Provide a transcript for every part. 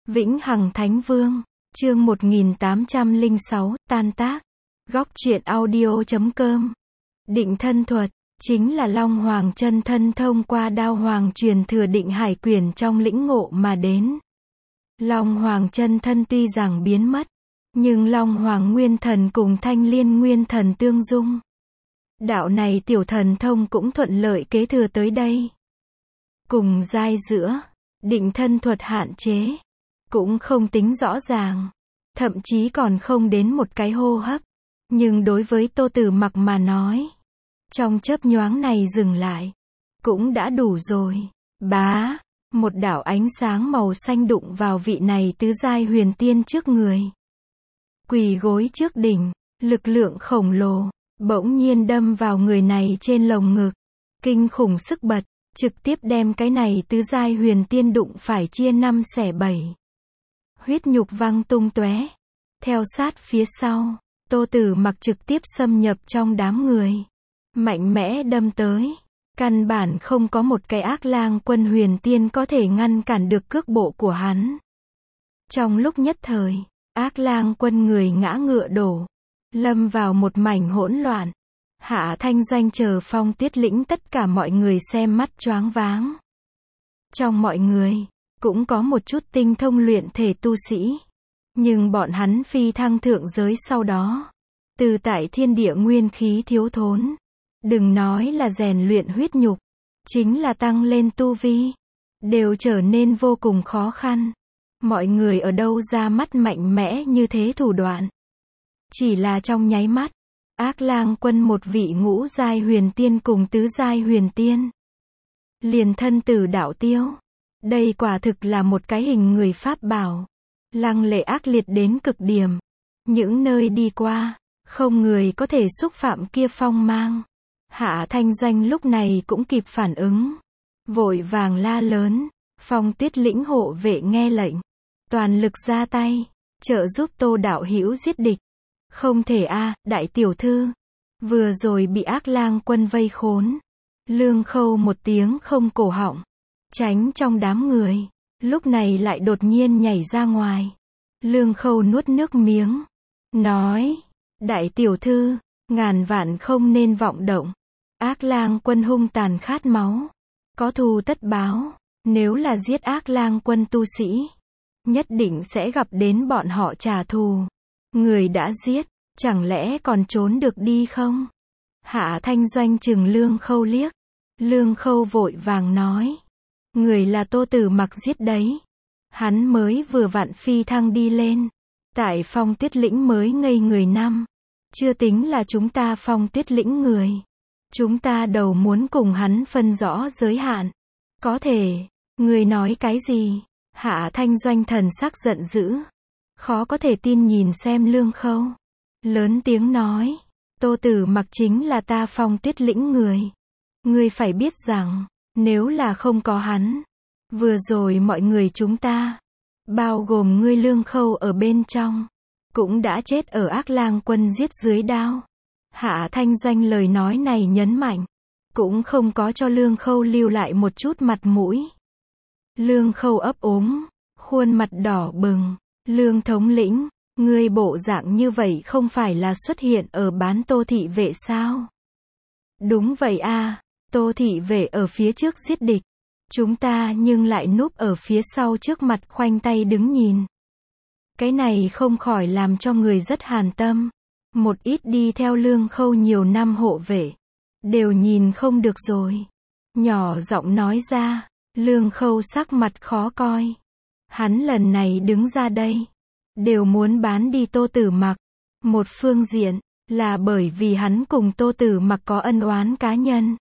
Vĩnh Hằng Thánh Vương, chương 1806, tan tác. Góc truyện audio.com. Định thân thuật, chính là Long Hoàng chân thân thông qua Đao Hoàng truyền thừa Định Hải Quyển trong lĩnh ngộ mà đến. Long Hoàng chân thân tuy rằng biến mất, nhưng Long Hoàng Nguyên Thần cùng Thanh Liên Nguyên Thần tương dung. Đạo này tiểu thần thông cũng thuận lợi kế thừa tới đây. Cùng giai giữa, định thân thuật hạn chế, cũng không tính rõ ràng, thậm chí còn không đến một cái hô hấp. Nhưng đối với Tô Tử Mặc mà nói, trong chớp nhoáng này dừng lại, cũng đã đủ rồi. Bá, một đạo ánh sáng màu xanh đụng vào vị này tứ giai huyền tiên trước người. Quỳ gối trước đỉnh, lực lượng khổng lồ, bỗng nhiên đâm vào người này trên lồng ngực. Kinh khủng sức bật, trực tiếp đem cái này tứ giai huyền tiên đụng phải chia 5 xẻ 7. Huyết nhục văng tung tóe. Theo sát phía sau, Tô Tử Mặc trực tiếp xâm nhập trong đám người. Mạnh mẽ đâm tới. Căn bản không có một cái Ác Lang Quân huyền tiên có thể ngăn cản được cước bộ của hắn. Trong lúc nhất thời, Ác Lang Quân người ngã ngựa đổ, lâm vào một mảnh hỗn loạn. Hạ Thanh Doanh chờ Phong Tuyết Lĩnh tất cả mọi người xem mắt choáng váng. Trong mọi người, cũng có một chút tinh thông luyện thể tu sĩ. Nhưng bọn hắn phi thăng thượng giới sau đó, từ tại thiên địa nguyên khí thiếu thốn. Đừng nói là rèn luyện huyết nhục, chính là tăng lên tu vi, đều trở nên vô cùng khó khăn. Mọi người ở đâu ra mắt mạnh mẽ như thế thủ đoạn. Chỉ là trong nháy mắt, Ác Lang Quân một vị ngũ giai huyền tiên cùng tứ giai huyền tiên, liền thân tử đạo tiêu. Đây quả thực là một cái hình người pháp bảo, lăng lệ ác liệt đến cực điểm. Những nơi đi qua, không người có thể xúc phạm kia phong mang. Hạ Thanh Doanh lúc này cũng kịp phản ứng, vội vàng la lớn, Phong Tuyết Lĩnh hộ vệ nghe lệnh, toàn lực ra tay, trợ giúp Tô đạo hữu giết địch. Không thể a, đại tiểu thư, vừa rồi bị Ác Lang Quân vây khốn. Lương Khâu một tiếng không cổ họng, tránh trong đám người, lúc này lại đột nhiên nhảy ra ngoài. Lương Khâu nuốt nước miếng, nói, đại tiểu thư, ngàn vạn không nên vọng động. Ác Lang Quân hung tàn khát máu, có thù tất báo, nếu là giết Ác Lang Quân tu sĩ, nhất định sẽ gặp đến bọn họ trả thù. Người đã giết, chẳng lẽ còn trốn được đi không? Hạ Thanh Doanh trừng Lương Khâu liếc. Lương Khâu vội vàng nói, người là Tô Tử Mặc giết đấy. Hắn mới vừa vặn phi thăng đi lên, tại Phong Tuyết Lĩnh mới ngây người năm, chưa tính là chúng ta Phong Tuyết Lĩnh người. Chúng ta đầu muốn cùng hắn phân rõ giới hạn. Có thể, người nói cái gì? Hạ Thanh Doanh thần sắc giận dữ, khó có thể tin nhìn xem Lương Khâu, lớn tiếng nói, Tô Tử Mặc chính là ta Phong Tuyết Lĩnh người. Ngươi phải biết rằng, nếu là không có hắn, vừa rồi mọi người chúng ta, bao gồm ngươi Lương Khâu ở bên trong, cũng đã chết ở Ác Lang Quân giết dưới đao. Hạ Thanh Doanh lời nói này nhấn mạnh, cũng không có cho Lương Khâu lưu lại một chút mặt mũi. Lương Khâu ấp úng, khuôn mặt đỏ bừng, Lương thống lĩnh, ngươi bộ dạng như vậy không phải là xuất hiện ở bán Tô thị vệ sao? Đúng vậy a, Tô thị vệ ở phía trước giết địch, chúng ta nhưng lại núp ở phía sau trước mặt khoanh tay đứng nhìn. Cái này không khỏi làm cho người rất hàn tâm. Một ít đi theo Lương Khâu nhiều năm hộ vệ, đều nhìn không được rồi. Nhỏ giọng nói ra, Lương Khâu sắc mặt khó coi. Hắn lần này đứng ra đây, đều muốn bán đi Tô Tử Mặc. Một phương diện, là bởi vì hắn cùng Tô Tử Mặc có ân oán cá nhân.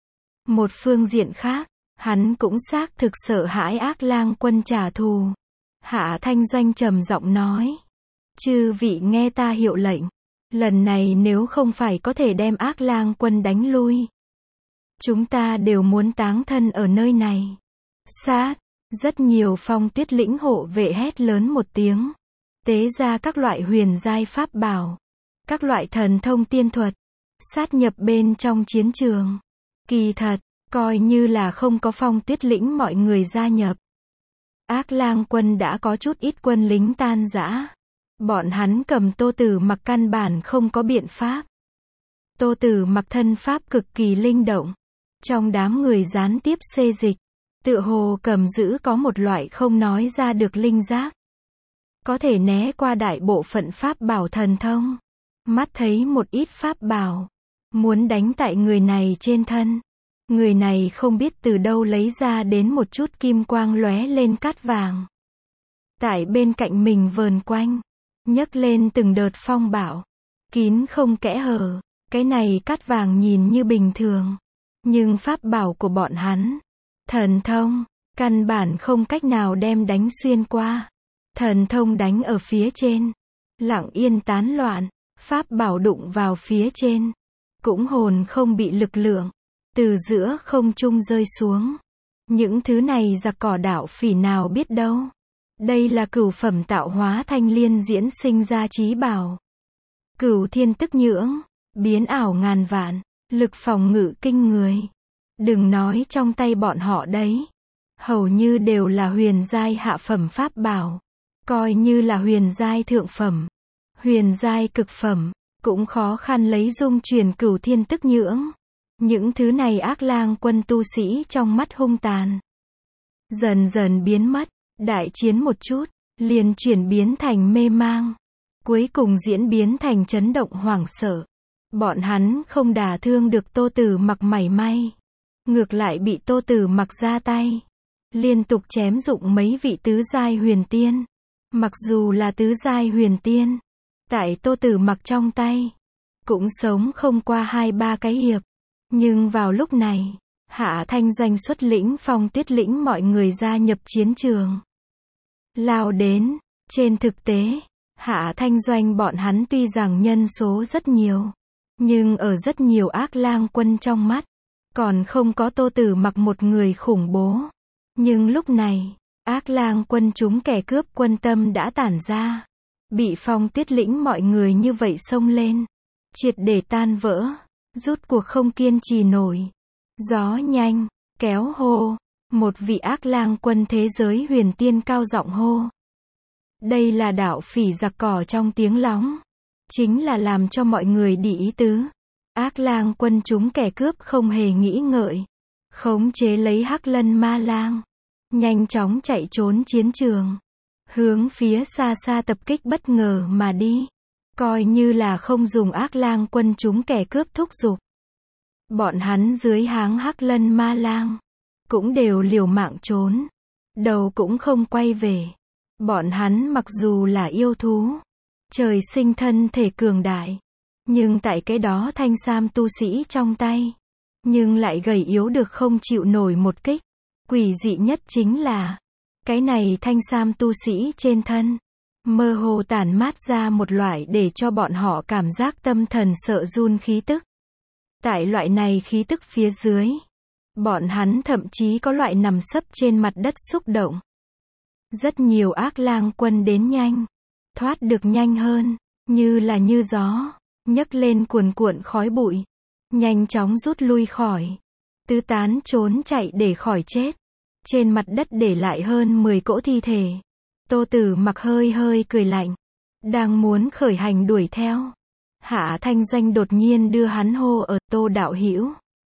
Một phương diện khác, hắn cũng xác thực sợ hãi Ác Lang Quân trả thù. Hạ Thanh Doanh trầm giọng nói, chư vị nghe ta hiệu lệnh. Lần này nếu không phải có thể đem Ác Lang Quân đánh lui, chúng ta đều muốn táng thân ở nơi này. Sát, rất nhiều Phong Tuyết Lĩnh hộ vệ hét lớn một tiếng, tế ra các loại huyền giai pháp bảo, các loại thần thông tiên thuật, sát nhập bên trong chiến trường. Kỳ thật, coi như là không có Phong Tuyết Lĩnh mọi người gia nhập, Ác Lang quân đã có chút ít quân lính tan rã. Bọn hắn cầm Tô Tử Mặc căn bản không có biện pháp. Tô Tử Mặc thân pháp cực kỳ linh động. Trong đám người gián tiếp xê dịch, tựa hồ cầm giữ có một loại không nói ra được linh giác. Có thể né qua đại bộ phận pháp bảo thần thông. Mắt thấy một ít pháp bảo, muốn đánh tại người này trên thân. Người này không biết từ đâu lấy ra đến một chút kim quang lóe lên cát vàng. Tại bên cạnh mình vờn quanh, nhấc lên từng đợt phong bạo, kín không kẽ hở. Cái này cát vàng nhìn như bình thường, nhưng pháp bảo của bọn hắn, thần thông, căn bản không cách nào đem đánh xuyên qua. Thần thông đánh ở phía trên, lặng yên tán loạn, pháp bảo đụng vào phía trên, cũng hồn không bị lực lượng, từ giữa không trung rơi xuống. Những thứ này giặc cỏ đạo phỉ nào biết đâu. Đây là cửu phẩm tạo hóa thanh liên diễn sinh ra chí bảo. Cửu thiên tức nhưỡng, biến ảo ngàn vạn, lực phòng ngự kinh người. Đừng nói trong tay bọn họ đấy, hầu như đều là huyền giai hạ phẩm pháp bảo. Coi như là huyền giai thượng phẩm, huyền giai cực phẩm, cũng khó khăn lấy dung truyền cửu thiên tức nhưỡng. Những thứ này Ác Lang quân tu sĩ trong mắt hung tàn, dần dần biến mất. Đại chiến một chút, liền chuyển biến thành mê mang, cuối cùng diễn biến thành chấn động hoảng sợ. Bọn hắn không đả thương được Tô Tử Mặc mảy may, ngược lại bị Tô Tử Mặc ra tay, liên tục chém dụng mấy vị tứ giai huyền tiên. Mặc dù là tứ giai huyền tiên, tại Tô Tử Mặc trong tay, cũng sống không qua 2-3 cái hiệp. Nhưng vào lúc này, Hạ Thanh Doanh xuất lĩnh Phong Tuyết lĩnh mọi người gia nhập chiến trường. Lao đến, trên thực tế, Hạ Thanh Doanh bọn hắn tuy rằng nhân số rất nhiều, nhưng ở rất nhiều Ác Lang quân trong mắt, còn không có Tô Tử Mặc một người khủng bố. Nhưng lúc này, Ác Lang quân chúng kẻ cướp quân tâm đã tản ra. Bị Phong Tuyết lĩnh mọi người như vậy xông lên, triệt để tan vỡ, rút cuộc không kiên trì nổi. Gió nhanh, kéo hô, một vị Ác Lang quân thế giới huyền tiên cao giọng hô. Đây là đạo phỉ giặc cỏ trong tiếng lóng, chính là làm cho mọi người đi ý tứ. Ác Lang quân chúng kẻ cướp không hề nghĩ ngợi, khống chế lấy Hắc Lân Ma Lang, nhanh chóng chạy trốn chiến trường, hướng phía xa xa tập kích bất ngờ mà đi. Coi như là không dùng Ác Lang quân chúng kẻ cướp thúc giục, bọn hắn dưới háng Hắc Lân Ma Lang cũng đều liều mạng trốn, đầu cũng không quay về. Bọn hắn mặc dù là yêu thú, trời sinh thân thể cường đại, nhưng tại cái đó thanh sam tu sĩ trong tay, nhưng lại gầy yếu được không chịu nổi một kích. Quỷ dị nhất chính là, cái này thanh sam tu sĩ trên thân, mơ hồ tản mát ra một loại để cho bọn họ cảm giác tâm thần sợ run khí tức. Tại loại này khí tức phía dưới, bọn hắn thậm chí có loại nằm sấp trên mặt đất xúc động. Rất nhiều Ác Lang quân đến nhanh, thoát được nhanh hơn, như là như gió, nhấc lên cuồn cuộn khói bụi, nhanh chóng rút lui khỏi, tứ tán trốn chạy để khỏi chết. Trên mặt đất để lại hơn 10 cỗ thi thể. Tô Tử Mặc hơi hơi cười lạnh, đang muốn khởi hành đuổi theo. Hạ Thanh Doanh đột nhiên đưa hắn hô ở Tô đạo hữu.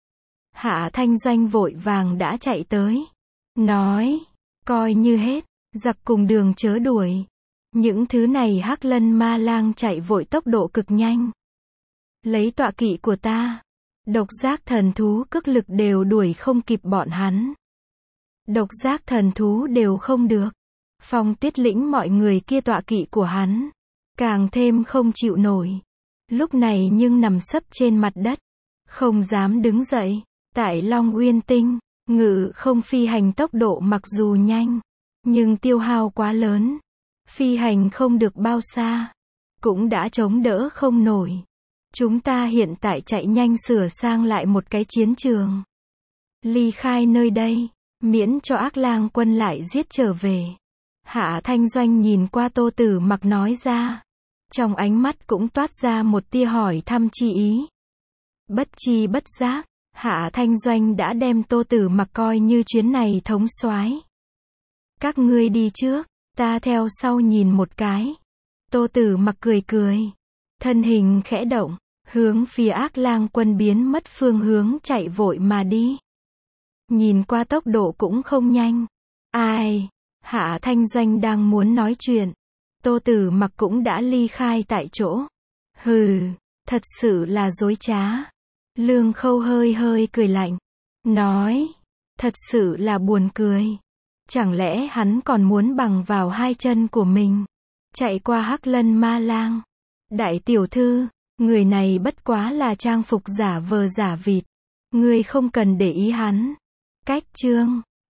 Hạ Thanh Doanh vội vàng đã chạy tới, nói, coi như hết, giặc cùng đường chớ đuổi. Những thứ này Hắc Lân Ma Lang chạy vội tốc độ cực nhanh. Lấy tọa kỵ của ta, độc giác thần thú cước lực đều đuổi không kịp bọn hắn. Độc giác thần thú đều không được. Phong Tuyết lĩnh mọi người kia tọa kỵ của hắn, càng thêm không chịu nổi. Lúc này nhưng nằm sấp trên mặt đất, không dám đứng dậy. Tại Long Uyên Tinh, ngự không phi hành tốc độ mặc dù nhanh, nhưng tiêu hao quá lớn. Phi hành không được bao xa, cũng đã chống đỡ không nổi. Chúng ta hiện tại chạy nhanh sửa sang lại một cái chiến trường, ly khai nơi đây, miễn cho Ác Lang quân lại giết trở về. Hạ Thanh Doanh nhìn qua Tô Tử Mặc nói ra, trong ánh mắt cũng toát ra một tia hỏi thăm chi ý. Bất chi bất giác, Hạ Thanh Doanh đã đem Tô Tử Mặc coi như chuyến này thống soái. Các ngươi đi trước, ta theo sau nhìn một cái. Tô Tử Mặc cười cười. Thân hình khẽ động, hướng phía Ác Lang quân biến mất phương hướng chạy vội mà đi. Nhìn qua tốc độ cũng không nhanh. Ai? Hạ Thanh Doanh đang muốn nói chuyện. Tô Tử Mặc cũng đã ly khai tại chỗ. Hừ, thật sự là dối trá. Lương Khâu hơi hơi cười lạnh. Nói, thật sự là buồn cười. Chẳng lẽ hắn còn muốn bằng vào hai chân của mình chạy qua Hắc Lân Ma Lang? Đại tiểu thư, người này bất quá là trang phục giả vờ giả vịt. Ngươi không cần để ý hắn. Cách chương